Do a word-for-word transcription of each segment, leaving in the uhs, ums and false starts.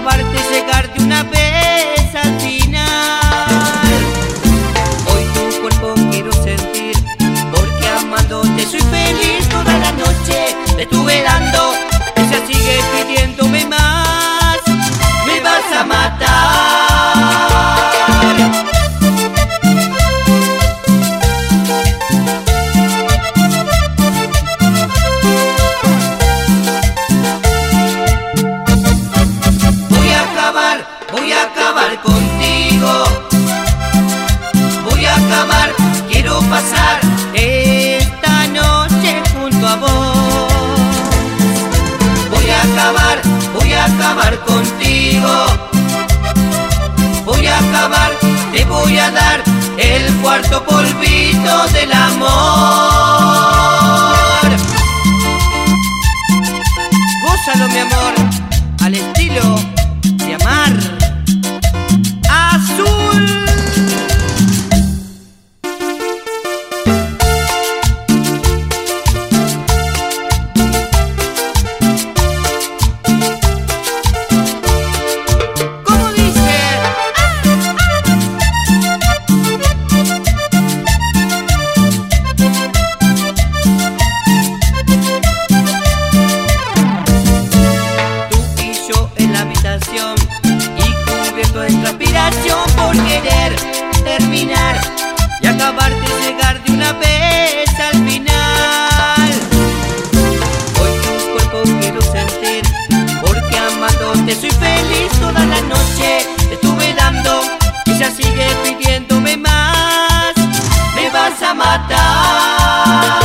acabarte, llegarte una vez al final. Hoy tu cuerpo quiero sentir, porque amándote soy feliz toda la noche. Te estuve dando, ella sigue pidiéndome más. Me vas a matar. Voy a acabar contigo, voy a acabar, quiero pasar esta noche junto a vos. Voy a acabar, voy a acabar contigo, voy a acabar, te voy a dar el cuarto polvito del amor. Gózalo, mi amor, al estilo de Amar Azul. ¿Cómo dice? Tú y yo en la habitación, en transpiración por querer terminar y acabarte, llegar de una vez al final. Hoy tu cuerpo quiero sentir, porque amándote soy feliz toda la noche. Te estuve dando, ella sigue pidiéndome más. Me vas a matar.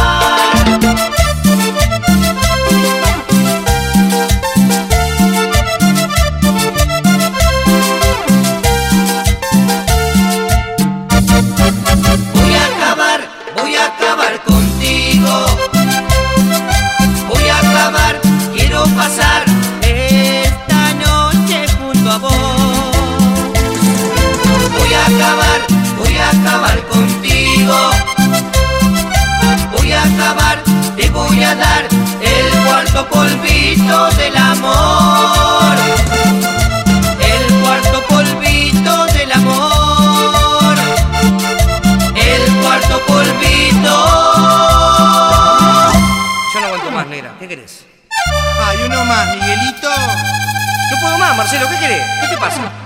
Voy a acabar contigo, voy a acabar, quiero pasar esta noche junto a vos. Voy a acabar, voy a acabar contigo, voy a acabar, te voy a dar el cuarto polvito del amor. El cuarto polvito del amor. El cuarto polvito. Yo no aguanto más, negra. ¿Qué querés? Hay uno más, Miguelito. No puedo más, Marcelo. ¿Qué querés? ¿Qué te pasa?